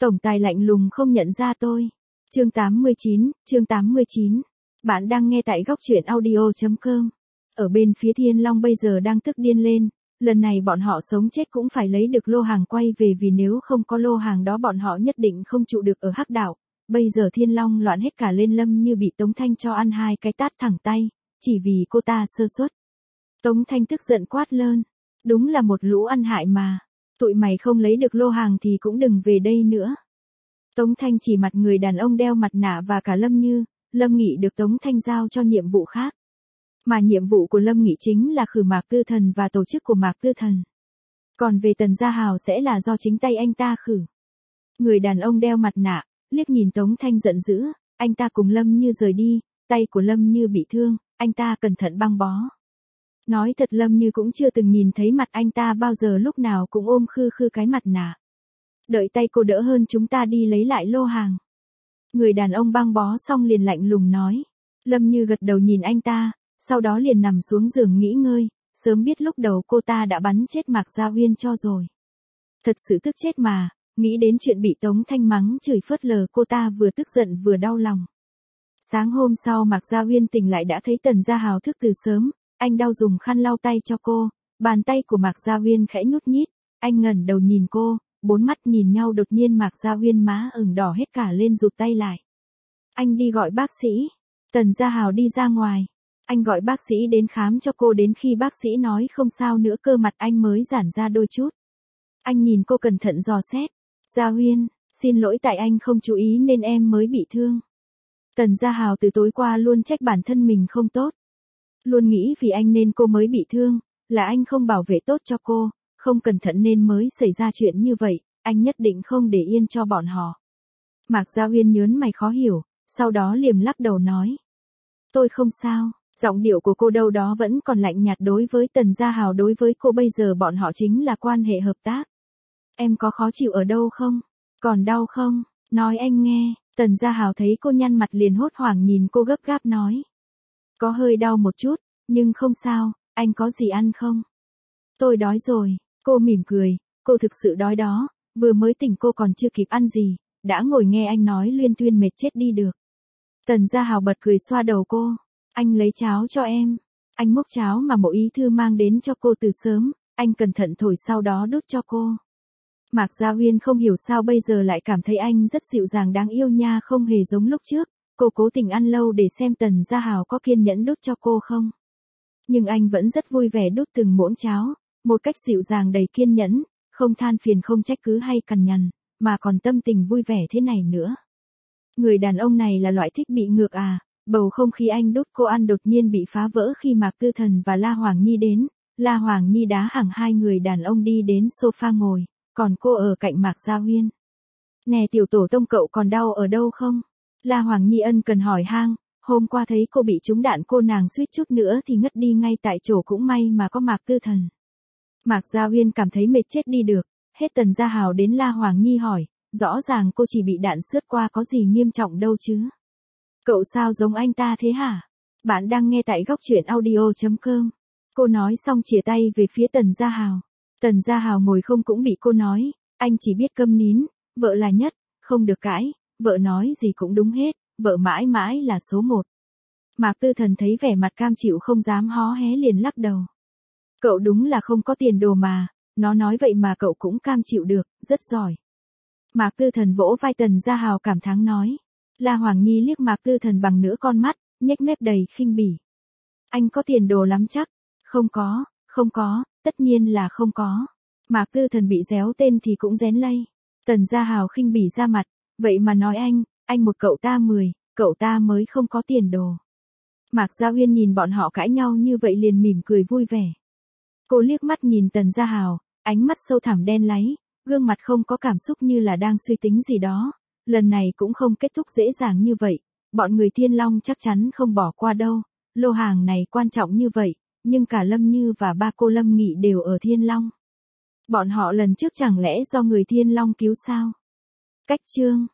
Tổng tài lạnh lùng không nhận ra tôi. Chương 89. Bạn đang nghe tại góc truyện audio.com. Ở bên phía Thiên Long bây giờ đang tức điên lên, lần này bọn họ sống chết cũng phải lấy được lô hàng quay về, vì nếu không có lô hàng đó bọn họ nhất định không trụ được ở Hắc Đảo. Bây giờ Thiên Long loạn hết cả lên, Lâm Như bị Tống Thanh cho ăn 2 cái tát thẳng tay, chỉ vì cô ta sơ suất. Tống Thanh tức giận quát lớn, đúng là một lũ ăn hại mà, tụi mày không lấy được lô hàng thì cũng đừng về đây nữa. Tống Thanh chỉ mặt người đàn ông đeo mặt nạ và cả Lâm Như. Lâm Nghị được Tống Thanh giao cho nhiệm vụ khác. Mà nhiệm vụ của Lâm Nghị chính là khử Mạc Tư Thần và tổ chức của Mạc Tư Thần. Còn về Tần Gia Hào sẽ là do chính tay anh ta khử. Người đàn ông đeo mặt nạ, liếc nhìn Tống Thanh giận dữ, anh ta cùng Lâm Như rời đi, tay của Lâm Như bị thương, anh ta cẩn thận băng bó. Nói thật Lâm Như cũng chưa từng nhìn thấy mặt anh ta bao giờ, lúc nào cũng ôm khư khư cái mặt nạ. Đợi tay cô đỡ hơn chúng ta đi lấy lại lô hàng. Người đàn ông băng bó xong liền lạnh lùng nói. Lâm Như gật đầu nhìn anh ta, sau đó liền nằm xuống giường nghỉ ngơi, sớm biết lúc đầu cô ta đã bắn chết Mạc Gia Uyên cho rồi. Thật sự tức chết mà, nghĩ đến chuyện bị Tống Thanh mắng chửi phớt lờ cô ta vừa tức giận vừa đau lòng. Sáng hôm sau Mạc Gia Uyên tỉnh lại đã thấy Tần Gia Hào thức từ sớm, anh đau dùng khăn lau tay cho cô, bàn tay của Mạc Gia Uyên khẽ nhút nhít, anh ngẩng đầu nhìn cô. 4 mắt nhìn nhau, đột nhiên Mạc Gia Uyên má ửng đỏ hết cả lên, rụt tay lại. Anh đi gọi bác sĩ. Tần Gia Hào đi ra ngoài. Anh gọi bác sĩ đến khám cho cô, đến khi bác sĩ nói không sao nữa cơ mặt anh mới giãn ra đôi chút. Anh nhìn cô cẩn thận dò xét. Gia Uyên, xin lỗi tại anh không chú ý nên em mới bị thương. Tần Gia Hào từ tối qua luôn trách bản thân mình không tốt. Luôn nghĩ vì anh nên cô mới bị thương, là anh không bảo vệ tốt cho cô. Không cẩn thận nên mới xảy ra chuyện như vậy, anh nhất định không để yên cho bọn họ. Mạc Gia Uyên nhớn mày khó hiểu, sau đó liềm lắc đầu nói. Tôi không sao, giọng điệu của cô đâu đó vẫn còn lạnh nhạt đối với Tần Gia Hào, đối với cô bây giờ bọn họ chính là quan hệ hợp tác. Em có khó chịu ở đâu không? Còn đau không? Nói anh nghe. Tần Gia Hào thấy cô nhăn mặt liền hốt hoảng nhìn cô gấp gáp nói. Có hơi đau một chút, nhưng không sao, anh có gì ăn không? Tôi đói rồi. Cô mỉm cười, cô thực sự đói đó, vừa mới tỉnh cô còn chưa kịp ăn gì, đã ngồi nghe anh nói luyên thuyên mệt chết đi được. Tần Gia Hào bật cười xoa đầu cô, anh lấy cháo cho em. Anh múc cháo mà Mộ Ý Thư mang đến cho cô từ sớm, anh cẩn thận thổi sau đó đút cho cô. Mạc Gia Uyên không hiểu sao bây giờ lại cảm thấy anh rất dịu dàng đáng yêu nha, không hề giống lúc trước, cô cố tình ăn lâu để xem Tần Gia Hào có kiên nhẫn đút cho cô không. Nhưng anh vẫn rất vui vẻ đút từng muỗng cháo. Một cách dịu dàng đầy kiên nhẫn, không than phiền không trách cứ hay cằn nhằn, mà còn tâm tình vui vẻ thế này nữa. Người đàn ông này là loại thích bị ngược à, bầu không khí anh đút cô ăn đột nhiên bị phá vỡ khi Mạc Tư Thần và La Hoàng Nhi đến. La Hoàng Nhi đá hẳn hai người đàn ông đi đến sofa ngồi, còn cô ở cạnh Mạc Gia Uyên. Nè tiểu tổ tông, cậu còn đau ở đâu không? La Hoàng Nhi ân cần hỏi han, hôm qua thấy cô bị trúng đạn cô nàng suýt chút nữa thì ngất đi ngay tại chỗ, cũng may mà có Mạc Tư Thần. Mạc Gia Uyên cảm thấy mệt chết đi được, hết Tần Gia Hào đến La Hoàng Nhi hỏi, rõ ràng cô chỉ bị đạn sướt qua, có gì nghiêm trọng đâu chứ. Cậu sao giống anh ta thế hả? Bạn đang nghe tại góc truyện audio.com. Cô nói xong chìa tay về phía Tần Gia Hào. Tần Gia Hào ngồi không cũng bị cô nói, anh chỉ biết câm nín, vợ là nhất, không được cãi, vợ nói gì cũng đúng hết, vợ mãi mãi là số 1. Mạc Tư Thần thấy vẻ mặt cam chịu không dám hó hé liền lắc đầu. Cậu đúng là không có tiền đồ mà, nó nói vậy mà cậu cũng cam chịu được, rất giỏi. Mạc Tư Thần vỗ vai Tần Gia Hào cảm thán nói. La Hoàng Nhi liếc Mạc Tư Thần bằng nửa con mắt, nhếch mép đầy khinh bỉ. Anh có tiền đồ lắm chắc? Không có, tất nhiên là không có. Mạc Tư Thần bị réo tên thì cũng rén lây. Tần Gia Hào khinh bỉ ra mặt, vậy mà nói anh một cậu ta 10, cậu ta mới không có tiền đồ. Mạc Gia Uyên nhìn bọn họ cãi nhau như vậy liền mỉm cười vui vẻ. Cô liếc mắt nhìn Tần Gia Hào, ánh mắt sâu thẳm đen láy, gương mặt không có cảm xúc như là đang suy tính gì đó. Lần này cũng không kết thúc dễ dàng như vậy, bọn người Thiên Long chắc chắn không bỏ qua đâu. Lô hàng này quan trọng như vậy, nhưng cả Lâm Như và ba cô Lâm Nghị đều ở Thiên Long. Bọn họ lần trước chẳng lẽ do người Thiên Long cứu sao? Cách chương